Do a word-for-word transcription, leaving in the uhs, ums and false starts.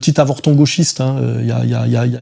petit avorton gauchiste, hein, il y a, il y a, il y a